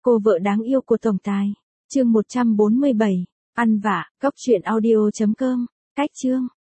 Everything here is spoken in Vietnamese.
Cô vợ đáng yêu của tổng tài. Chương 147. Ăn vạ. Cóc truyện audio.com. Cách chương.